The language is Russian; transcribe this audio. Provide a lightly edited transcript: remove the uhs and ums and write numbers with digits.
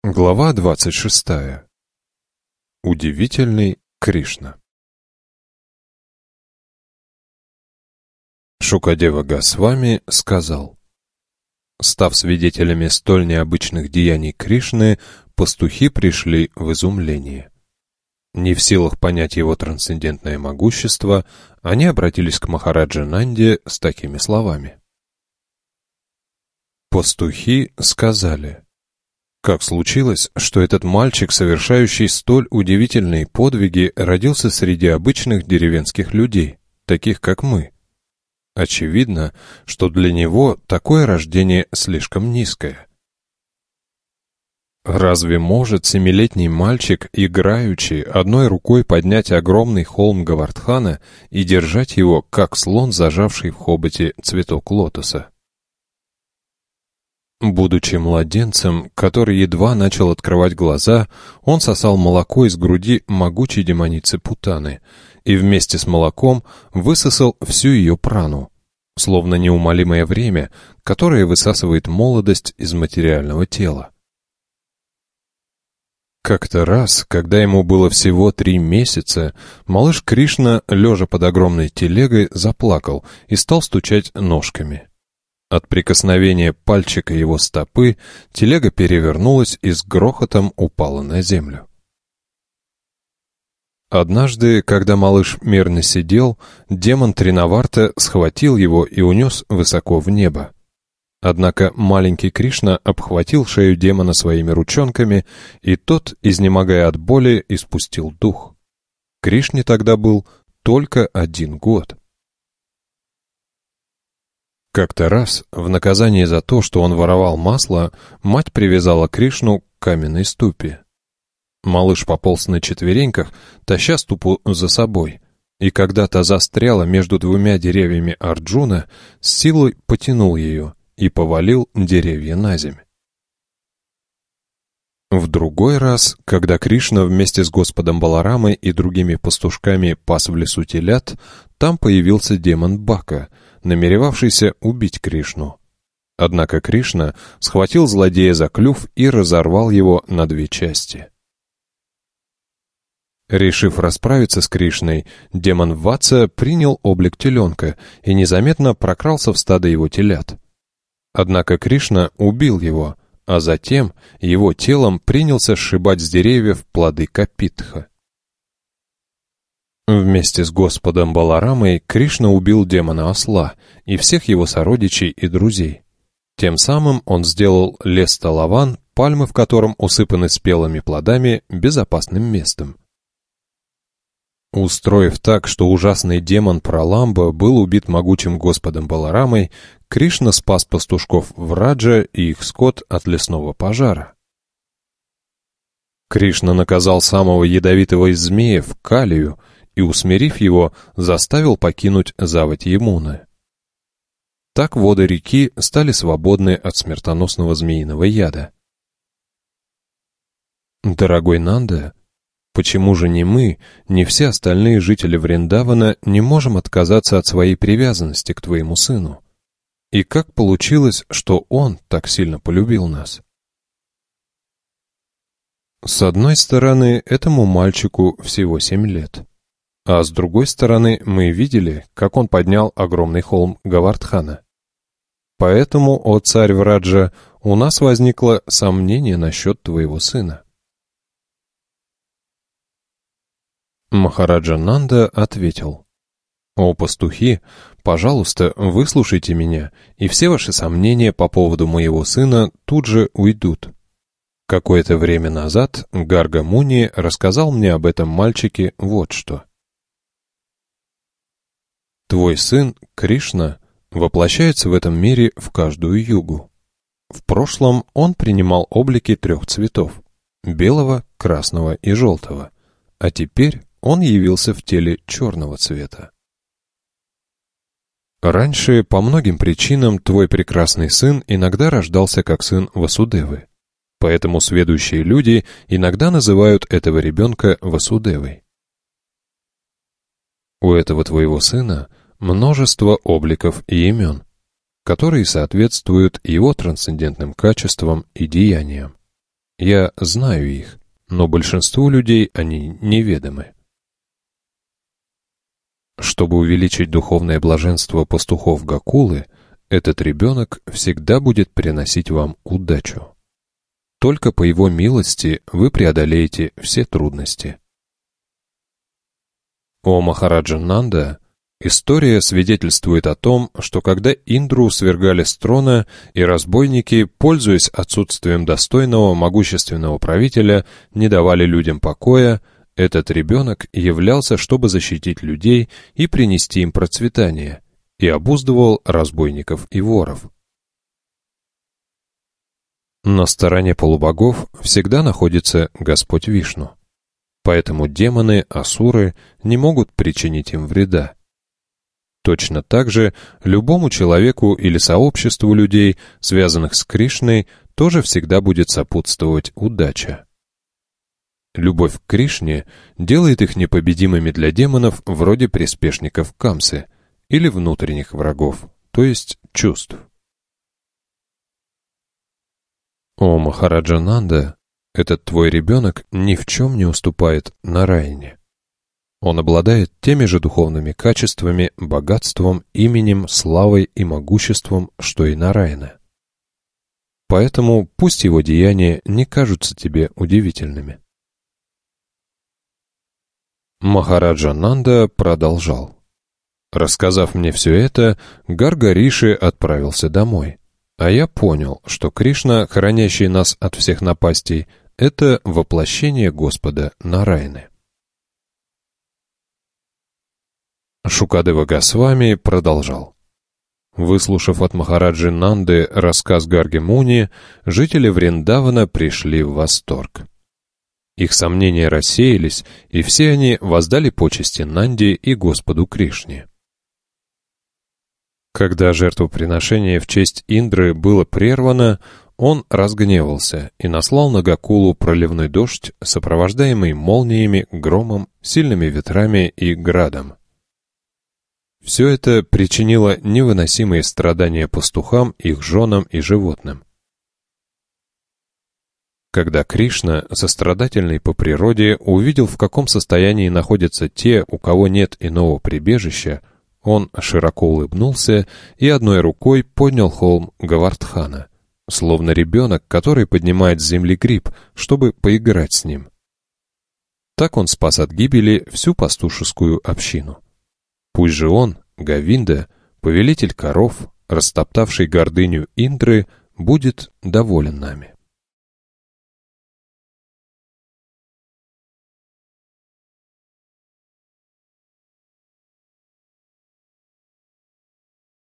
Глава 26. Удивительный Кришна. Шукадева Госвами сказал: став свидетелями столь необычных деяний Кришны, пастухи пришли в изумление. Не в силах понять его трансцендентное могущество, они обратились к Махараджа Нанде с такими словами. Пастухи сказали: как случилось, что этот мальчик, совершающий столь удивительные подвиги, родился среди обычных деревенских людей, таких как мы? Очевидно, что для него такое рождение слишком низкое. Разве может семилетний мальчик, играючи, одной рукой поднять огромный холм Говардхана и держать его, как слон, зажавший в хоботе цветок лотоса? Будучи младенцем, который едва начал открывать глаза, он сосал молоко из груди могучей демоницы Путаны и вместе с молоком высосал всю ее прану, словно неумолимое время, которое высасывает молодость из материального тела. Как-то раз, когда ему было всего 3 месяца, малыш Кришна, лежа под огромной телегой, заплакал и стал стучать ножками. От прикосновения пальчика его стопы телега перевернулась и с грохотом упала на землю. Однажды, когда малыш мирно сидел, демон Тринаварта схватил его и унес высоко в небо. Однако маленький Кришна обхватил шею демона своими ручонками, и тот, изнемогая от боли, испустил дух. Кришне тогда был только 1 год. Как-то раз, в наказание за то, что он воровал масло, мать привязала Кришну к каменной ступе. Малыш пополз на четвереньках, таща ступу за собой, и когда та застряла между 2 деревьями Арджуна, с силой потянул ее и повалил деревья на земь. В другой раз, когда Кришна вместе с Господом Баларамой и другими пастушками пас в лесу телят, там появился демон Бака, намеревавшийся убить Кришну. Однако Кришна схватил злодея за клюв и разорвал его на 2 части. Решив расправиться с Кришной, демон Ватса принял облик теленка и незаметно прокрался в стадо его телят. Однако Кришна убил его, а затем его телом принялся сшибать с деревьев плоды Капитха. Вместе с Господом Баларамой Кришна убил демона-осла и всех его сородичей и друзей. Тем самым он сделал лес Талаван, пальмы в котором усыпаны спелыми плодами, безопасным местом. Устроив так, что ужасный демон Праламба был убит могучим Господом Баларамой, Кришна спас пастушков Враджа и их скот от лесного пожара. Кришна наказал самого ядовитого из змеев, Калию, и, усмирив его, заставил покинуть заводь Ямуны. Так воды реки стали свободны от смертоносного змеиного яда. Дорогой Нанда, почему же ни мы, ни все остальные жители Вриндавана не можем отказаться от своей привязанности к твоему сыну? И как получилось, что он так сильно полюбил нас? С одной стороны, этому мальчику всего 7 лет. А с другой стороны, мы видели, как он поднял огромный холм Говардхана. Поэтому, о царь Враджа, у нас возникло сомнение насчет твоего сына. Махараджа Нанда ответил: «О пастухи, пожалуйста, выслушайте меня, и все ваши сомнения по поводу моего сына тут же уйдут. Какое-то время назад Гарга Муни рассказал мне об этом мальчике вот что. Твой сын, Кришна, воплощается в этом мире в каждую югу. В прошлом он принимал облики 3 цветов – белого, красного и желтого, а теперь он явился в теле черного цвета. Раньше, по многим причинам, твой прекрасный сын иногда рождался как сын Васудевы, поэтому сведущие люди иногда называют этого ребенка Васудевой. У этого твоего сына множество обликов и имен, которые соответствуют его трансцендентным качествам и деяниям. Я знаю их, но большинству людей они неведомы. Чтобы увеличить духовное блаженство пастухов Гокулы, этот ребенок всегда будет приносить вам удачу. Только по его милости вы преодолеете все трудности. О Махараджа Нанда, история свидетельствует о том, что когда Индру свергали с трона, и разбойники, пользуясь отсутствием достойного, могущественного правителя, не давали людям покоя, этот ребенок являлся, чтобы защитить людей и принести им процветание, и обуздывал разбойников и воров. На стороне полубогов всегда находится Господь Вишну, поэтому демоны, асуры не могут причинить им вреда. Точно так же любому человеку или сообществу людей, связанных с Кришной, тоже всегда будет сопутствовать удача. Любовь к Кришне делает их непобедимыми для демонов вроде приспешников Камсы или внутренних врагов, то есть чувств. О Махараджа Нанда, этот твой ребенок ни в чем не уступает Нараяне. Он обладает теми же духовными качествами, богатством, именем, славой и могуществом, что и Нараяна. Поэтому пусть его деяния не кажутся тебе удивительными. Махараджа Нанда продолжал. Рассказав мне все это, Гарга Риши отправился домой, а я понял, что Кришна, хранящий нас от всех напастей, это воплощение Господа Нараяны. Шукадева Госвами продолжал. Выслушав от Махараджи Нанды рассказ Гарги Муни, жители Вриндавана пришли в восторг. Их сомнения рассеялись, и все они воздали почести Нанде и Господу Кришне. Когда жертвоприношение в честь Индры было прервано, он разгневался и наслал на Гокулу проливной дождь, сопровождаемый молниями, громом, сильными ветрами и градом. Все это причинило невыносимые страдания пастухам, их женам и животным. Когда Кришна, сострадательный по природе, увидел, в каком состоянии находятся те, у кого нет иного прибежища, он широко улыбнулся и одной рукой поднял холм Гавардхана, словно ребенок, который поднимает с земли гриб, чтобы поиграть с ним. Так он спас от гибели всю пастушескую общину. Пусть же он, Говинда, повелитель коров, растоптавший гордыню Индры, будет доволен нами.